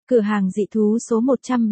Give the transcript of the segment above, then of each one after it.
Cửa hàng dị thú số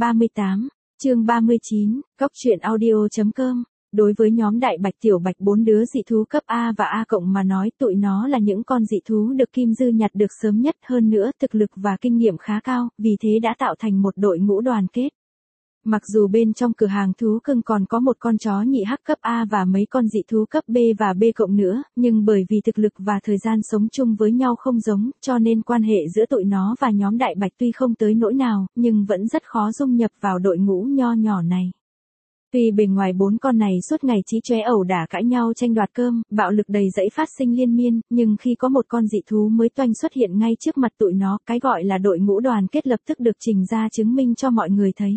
138, chương 39, goctruyện.audio.com. Đối với nhóm đại bạch tiểu bạch 4 đứa dị thú cấp A và A cộng mà nói, tụi nó là những con dị thú được Kim Dư nhặt được sớm nhất, hơn nữa thực lực và kinh nghiệm khá cao, vì thế đã tạo thành một đội ngũ đoàn kết. Mặc dù bên trong cửa hàng thú cưng còn có một con chó nhị hắc cấp A và mấy con dị thú cấp B và B cộng nữa, nhưng bởi vì thực lực và thời gian sống chung với nhau không giống, cho nên quan hệ giữa tụi nó và nhóm đại bạch tuy không tới nỗi nào, nhưng vẫn rất khó dung nhập vào đội ngũ nho nhỏ này. Tuy bề ngoài 4 con này suốt ngày chí chóe ẩu đả cãi nhau tranh đoạt cơm, bạo lực đầy dẫy phát sinh liên miên, nhưng khi có một con dị thú mới toanh xuất hiện ngay trước mặt tụi nó, cái gọi là đội ngũ đoàn kết lập tức được trình ra chứng minh cho mọi người thấy.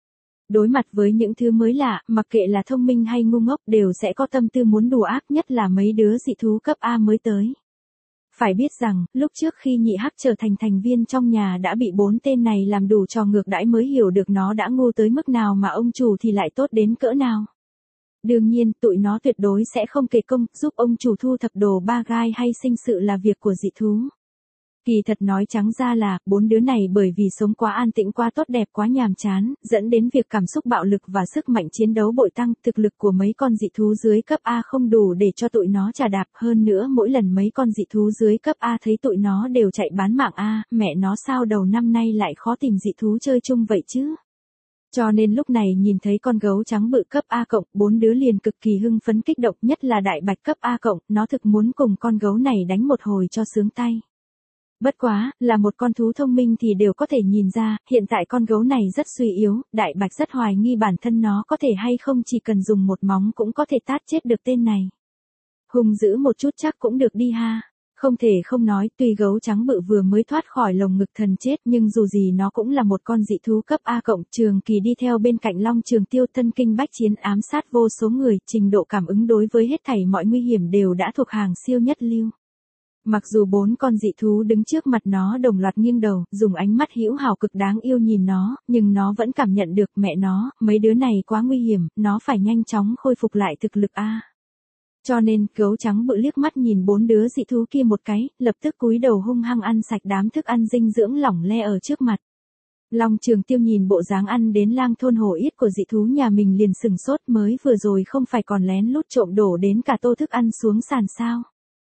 Đối mặt với những thứ mới lạ, mặc kệ là thông minh hay ngu ngốc đều sẽ có tâm tư muốn đùa ác, nhất là mấy đứa dị thú cấp A mới tới. Phải biết rằng, lúc trước khi nhị hắc trở thành thành viên trong nhà đã bị 4 tên này làm đủ trò ngược đãi mới hiểu được nó đã ngu tới mức nào mà ông chủ thì lại tốt đến cỡ nào. Đương nhiên, tụi nó tuyệt đối sẽ không kể công giúp ông chủ thu thập đồ ba gai hay sinh sự là việc của dị thú. Kỳ thật nói trắng ra là, 4 đứa này bởi vì sống quá an tĩnh quá tốt đẹp quá nhàm chán, dẫn đến việc cảm xúc bạo lực và sức mạnh chiến đấu bội tăng, thực lực của mấy con dị thú dưới cấp A không đủ để cho tụi nó chà đạp, hơn nữa mỗi lần mấy con dị thú dưới cấp A thấy tụi nó đều chạy bán mạng A, mẹ nó sao đầu năm nay lại khó tìm dị thú chơi chung vậy chứ. Cho nên lúc này nhìn thấy con gấu trắng bự cấp A cộng, 4 đứa liền cực kỳ hưng phấn kích động, nhất là đại bạch cấp A cộng, nó thực muốn cùng con gấu này đánh một hồi cho sướng tay. Bất quá, là một con thú thông minh thì đều có thể nhìn ra, hiện tại con gấu này rất suy yếu, đại bạch rất hoài nghi bản thân nó có thể hay không chỉ cần dùng một móng cũng có thể tát chết được tên này. Hung dữ một chút chắc cũng được đi ha. Không thể không nói, tuy gấu trắng bự vừa mới thoát khỏi lồng ngực thần chết nhưng dù gì nó cũng là một con dị thú cấp A cộng, trường kỳ đi theo bên cạnh Long Trường Tiêu, thân kinh bách chiến ám sát vô số người, trình độ cảm ứng đối với hết thảy mọi nguy hiểm đều đã thuộc hàng siêu nhất lưu. Mặc dù 4 con dị thú đứng trước mặt nó đồng loạt nghiêng đầu, dùng ánh mắt hữu hảo cực đáng yêu nhìn nó, nhưng nó vẫn cảm nhận được mẹ nó, mấy đứa này quá nguy hiểm, nó phải nhanh chóng khôi phục lại thực lực A. Cho nên, gấu trắng bự liếc mắt nhìn 4 đứa dị thú kia một cái, lập tức cúi đầu hung hăng ăn sạch đám thức ăn dinh dưỡng lỏng le ở trước mặt. Long Trường Tiêu nhìn bộ dáng ăn đến lang thôn hổ yết của dị thú nhà mình liền sừng sốt, mới vừa rồi không phải còn lén lút trộm đổ đến cả tô thức ăn xuống sàn sao?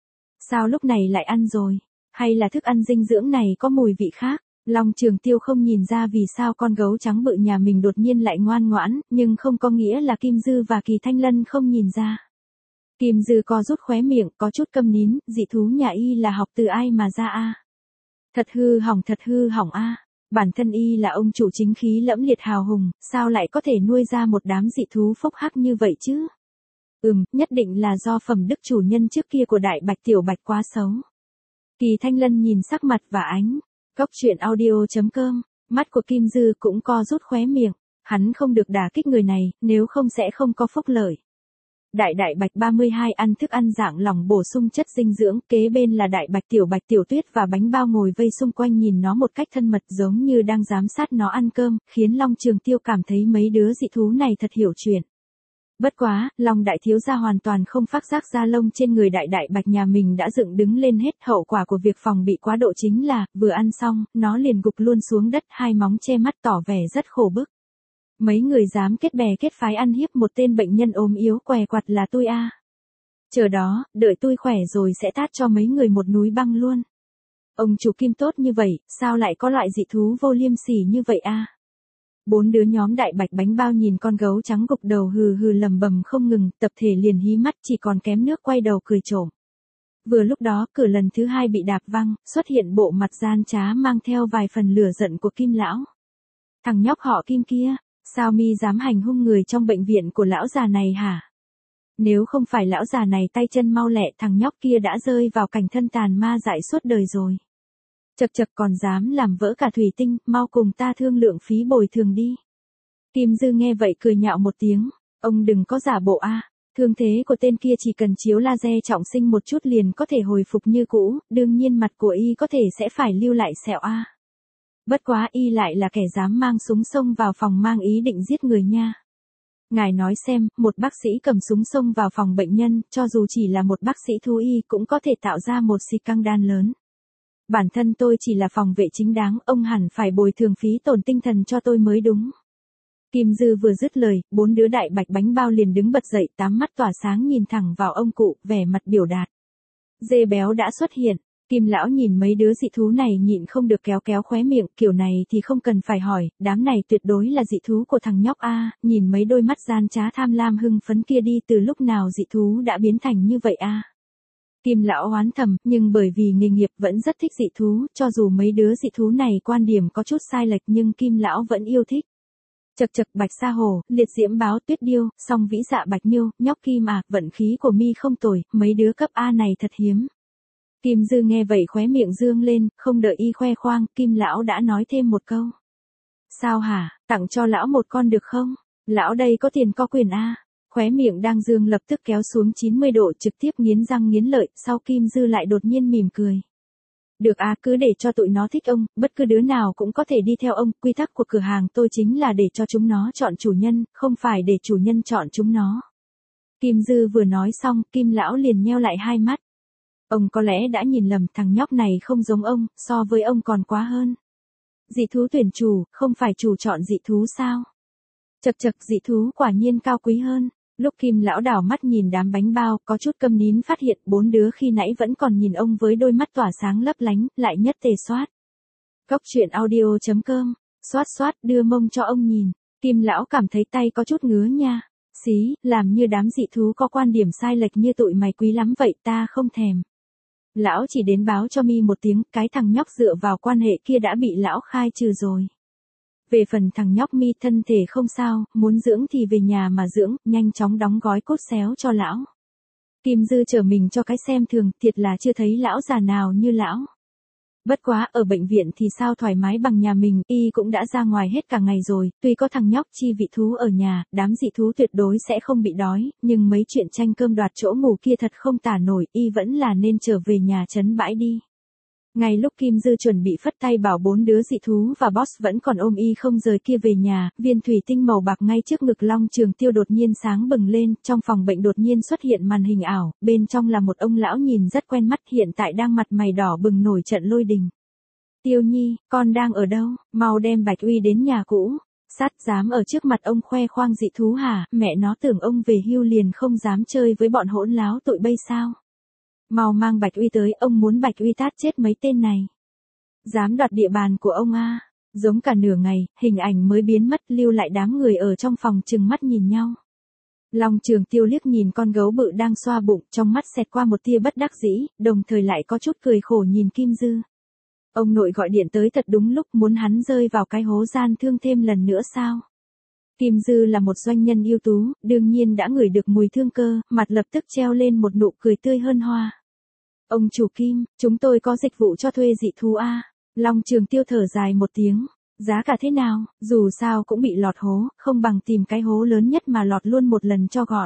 Sao lúc này lại ăn rồi? Hay là thức ăn dinh dưỡng này có mùi vị khác? Long Trường Tiêu không nhìn ra vì sao con gấu trắng bự nhà mình đột nhiên lại ngoan ngoãn, nhưng không có nghĩa là Kim Dư và Kỳ Thanh Lân không nhìn ra. Kim Dư co rút khóe miệng, có chút câm nín, dị thú nhà y là học từ ai mà ra a? Thật hư hỏng a. Bản thân y là ông chủ chính khí lẫm liệt hào hùng, sao lại có thể nuôi ra một đám dị thú phốc hắc như vậy chứ? Nhất định là do phẩm đức chủ nhân trước kia của đại bạch tiểu bạch quá xấu. Kỳ Thanh Lân nhìn sắc mặt và ánh. goctruyện.audio.com. Mắt của Kim Dư cũng co rút khóe miệng. Hắn không được đả kích người này, nếu không sẽ không có phúc lợi. Đại bạch 32 ăn thức ăn dạng lỏng bổ sung chất dinh dưỡng, kế bên là đại bạch tiểu tuyết và bánh bao ngồi vây xung quanh nhìn nó một cách thân mật giống như đang giám sát nó ăn cơm, khiến Long Trường Tiêu cảm thấy mấy đứa dị thú này thật hiểu chuyện. Bất quá, Long đại thiếu gia hoàn toàn không phát giác da lông trên người đại bạch nhà mình đã dựng đứng lên hết, hậu quả của việc phòng bị quá độ chính là, vừa ăn xong, nó liền gục luôn xuống đất, hai móng che mắt tỏ vẻ rất khổ bức. Mấy người dám kết bè kết phái ăn hiếp một tên bệnh nhân ốm yếu què quặt là tôi a. Chờ đó, đợi tôi khỏe rồi sẽ tát cho mấy người một núi băng luôn. Ông chủ Kim tốt như vậy, sao lại có loại dị thú vô liêm sỉ như vậy a? 4 đứa nhóm đại bạch bánh bao nhìn con gấu trắng gục đầu hừ hừ lầm bầm không ngừng, tập thể liền hí mắt chỉ còn kém nước quay đầu cười trộm. Vừa lúc đó cửa lần thứ 2 bị đạp văng, xuất hiện bộ mặt gian trá mang theo vài phần lửa giận của Kim lão. Thằng nhóc họ Kim kia, sao mi dám hành hung người trong bệnh viện của lão già này hả? Nếu không phải lão già này tay chân mau lẹ, thằng nhóc kia đã rơi vào cảnh thân tàn ma dại suốt đời rồi. Chật còn dám làm vỡ cả thủy tinh, mau cùng ta thương lượng phí bồi thường đi. Kim Dư nghe vậy cười nhạo một tiếng, ông đừng có giả bộ a, thương thế của tên kia chỉ cần chiếu laser trọng sinh một chút liền có thể hồi phục như cũ, đương nhiên mặt của y có thể sẽ phải lưu lại sẹo a. Bất quá y lại là kẻ dám mang súng xông vào phòng mang ý định giết người nha. Ngài nói xem, một bác sĩ cầm súng xông vào phòng bệnh nhân, cho dù chỉ là một bác sĩ thú y cũng có thể tạo ra một xì căng đan lớn. Bản thân tôi chỉ là phòng vệ chính đáng, ông hẳn phải bồi thường phí tổn tinh thần cho tôi mới đúng. Kim Dư vừa dứt lời, 4 đứa đại bạch bánh bao liền đứng bật dậy, 8 mắt tỏa sáng nhìn thẳng vào ông cụ, vẻ mặt biểu đạt. Dê béo đã xuất hiện. Kim lão nhìn mấy đứa dị thú này nhịn không được kéo kéo khóe miệng, kiểu này thì không cần phải hỏi, đám này tuyệt đối là dị thú của thằng nhóc A, nhìn mấy đôi mắt gian trá tham lam hưng phấn kia đi, từ lúc nào dị thú đã biến thành như vậy A. Kim lão oán thầm, nhưng bởi vì nghề nghiệp vẫn rất thích dị thú, cho dù mấy đứa dị thú này quan điểm có chút sai lệch nhưng Kim lão vẫn yêu thích. Chật chật, bạch sa hồ, liệt diễm báo, tuyết điêu, song vĩ dạ bạch miêu, nhóc Kim à, vận khí của mi không tồi, mấy đứa cấp A này thật hiếm. Kim Dư nghe vậy khóe miệng dương lên, không đợi y khoe khoang, Kim lão đã nói thêm một câu. Sao hả, tặng cho lão một con được không? Lão đây có tiền có quyền A. Khóe miệng đang dương lập tức kéo xuống 90 độ, trực tiếp nghiến răng nghiến lợi, sau Kim Dư lại đột nhiên mỉm cười. Được à, cứ để cho tụi nó thích ông, bất cứ đứa nào cũng có thể đi theo ông, quy tắc của cửa hàng tôi chính là để cho chúng nó chọn chủ nhân, không phải để chủ nhân chọn chúng nó. Kim Dư vừa nói xong, Kim lão liền nheo lại hai mắt. Ông có lẽ đã nhìn lầm, thằng nhóc này không giống ông, so với ông còn quá hơn. Dị thú tuyển chủ, không phải chủ chọn dị thú sao? Chật chật, dị thú quả nhiên cao quý hơn. Lúc Kim lão đảo mắt nhìn đám bánh bao, có chút câm nín phát hiện 4 đứa khi nãy vẫn còn nhìn ông với đôi mắt tỏa sáng lấp lánh, lại nhất tề soát. Cốc truyện audio.com, soát đưa mông cho ông nhìn. Kim lão cảm thấy tay có chút ngứa nha. Xí, làm như đám dị thú có quan điểm sai lệch như tụi mày quý lắm vậy, ta không thèm. Lão chỉ đến báo cho mi một tiếng, cái thằng nhóc dựa vào quan hệ kia đã bị lão khai trừ rồi. Về phần thằng nhóc mi thân thể không sao, muốn dưỡng thì về nhà mà dưỡng, nhanh chóng đóng gói cốt xéo cho lão. Kim Dư trở mình cho cái xem thường, thiệt là chưa thấy lão già nào như lão. Bất quá, ở bệnh viện thì sao thoải mái bằng nhà mình, y cũng đã ra ngoài hết cả ngày rồi, tuy có thằng nhóc chi vị thú ở nhà, đám dị thú tuyệt đối sẽ không bị đói, nhưng mấy chuyện tranh cơm đoạt chỗ ngủ kia thật không tả nổi, y vẫn là nên trở về nhà trấn bãi đi. Ngay lúc Kim Dư chuẩn bị phất tay bảo 4 đứa dị thú và boss vẫn còn ôm y không rời kia về nhà, viên thủy tinh màu bạc ngay trước ngực Long Trường Tiêu đột nhiên sáng bừng lên, trong phòng bệnh đột nhiên xuất hiện màn hình ảo, bên trong là một ông lão nhìn rất quen mắt, hiện tại đang mặt mày đỏ bừng nổi trận lôi đình. Tiêu Nhi, con đang ở đâu, mau đem Bạch Uy đến nhà cũ. Sát dám ở trước mặt ông khoe khoang dị thú hả, mẹ nó tưởng ông về hưu liền không dám chơi với bọn hỗn láo tụi bây sao. Mau mang Bạch Uy tới, ông muốn Bạch Uy tát chết mấy tên này. Dám đoạt địa bàn của ông a. Giống cả nửa ngày, hình ảnh mới biến mất, lưu lại đám người ở trong phòng trừng mắt nhìn nhau. Long Trường Tiêu liếc nhìn con gấu bự đang xoa bụng, trong mắt xẹt qua một tia bất đắc dĩ, đồng thời lại có chút cười khổ nhìn Kim Dư. Ông nội gọi điện tới thật đúng lúc, muốn hắn rơi vào cái hố gian thương thêm lần nữa sao? Kim Dư là một doanh nhân ưu tú, đương nhiên đã ngửi được mùi thương cơ, mặt lập tức treo lên một nụ cười tươi hơn hoa. Ông chủ Kim, chúng tôi có dịch vụ cho thuê dị thú a. Long Trường Tiêu thở dài một tiếng. Giá cả thế nào, dù sao cũng bị lọt hố, không bằng tìm cái hố lớn nhất mà lọt luôn một lần cho gọn.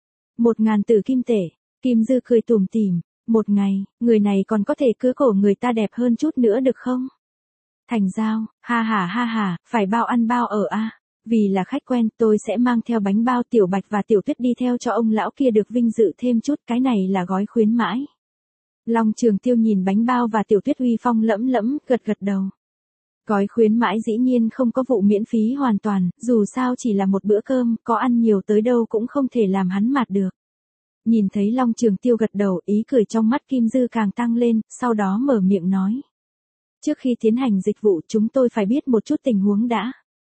1.000 tử kim tệ. Kim Dư cười tủm tỉm. Một ngày, người này còn có thể cưới cổ người ta đẹp hơn chút nữa được không? Thành giao, ha ha, phải bao ăn bao ở a. Vì là khách quen, tôi sẽ mang theo bánh bao, Tiểu Bạch và Tiểu Tuyết đi theo cho ông lão kia được vinh dự thêm chút, cái này là gói khuyến mãi. Long Trường Tiêu nhìn bánh bao và Tiểu Tuyết uy phong lẫm lẫm, gật gật đầu. Gói khuyến mãi dĩ nhiên không có vụ miễn phí hoàn toàn, dù sao chỉ là một bữa cơm, có ăn nhiều tới đâu cũng không thể làm hắn mạt được. Nhìn thấy Long Trường Tiêu gật đầu, ý cười trong mắt Kim Dư càng tăng lên, sau đó mở miệng nói. Trước khi tiến hành dịch vụ chúng tôi phải biết một chút tình huống đã.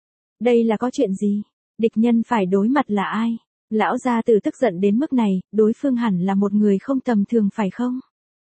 Đây là có chuyện gì? Địch nhân phải đối mặt là ai? Lão gia tử tức giận đến mức này, đối phương hẳn là một người không tầm thường phải không?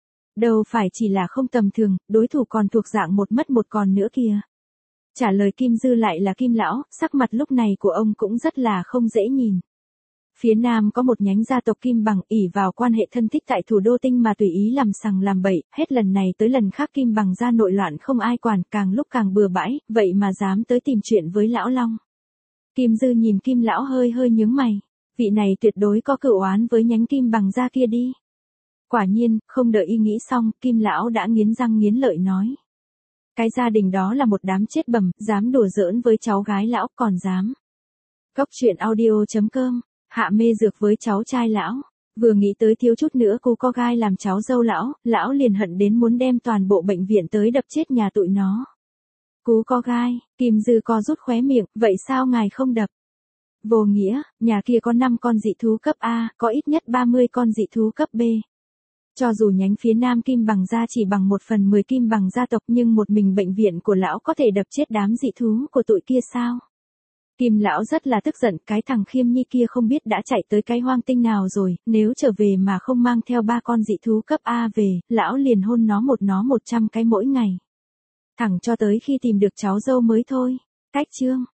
Đâu phải chỉ là không tầm thường, đối thủ còn thuộc dạng một mất một còn nữa kìa. Trả lời Kim Dư lại là Kim lão, sắc mặt lúc này của ông cũng rất là không dễ nhìn. Phía Nam có một nhánh gia tộc Kim Bằng ỷ vào quan hệ thân thích tại thủ đô Tinh mà tùy ý làm sằng làm bậy, hết lần này tới lần khác Kim Bằng ra nội loạn không ai quản, càng lúc càng bừa bãi, vậy mà dám tới tìm chuyện với lão Long. Kim Dư nhìn Kim lão hơi hơi nhướng mày, vị này tuyệt đối có cửu oán với nhánh Kim Bằng gia kia đi. Quả nhiên, không đợi y nghĩ xong, Kim lão đã nghiến răng nghiến lợi nói. Cái gia đình đó là một đám chết bầm, dám đùa giỡn với cháu gái lão, còn dám. Cốc truyện audio.com, hạ mê dược với cháu trai lão. Vừa nghĩ tới thiếu chút nữa cô có gai làm cháu dâu lão liền hận đến muốn đem toàn bộ bệnh viện tới đập chết nhà tụi nó. Cú có gai, Kim Dư co rút khóe miệng, vậy sao ngài không đập? Vô nghĩa, nhà kia có 5 con dị thú cấp A, có ít nhất 30 con dị thú cấp B. Cho dù nhánh phía Nam Kim Bằng gia chỉ bằng 1/10 Kim Bằng gia tộc nhưng một mình bệnh viện của lão có thể đập chết đám dị thú của tụi kia sao? Kim lão rất là tức giận, cái thằng Khiêm Nhi kia không biết đã chạy tới cái hoang tinh nào rồi, nếu trở về mà không mang theo 3 con dị thú cấp A về, lão liền hôn nó 100 cái mỗi ngày. Thẳng cho tới khi tìm được cháu dâu mới thôi. Cách chương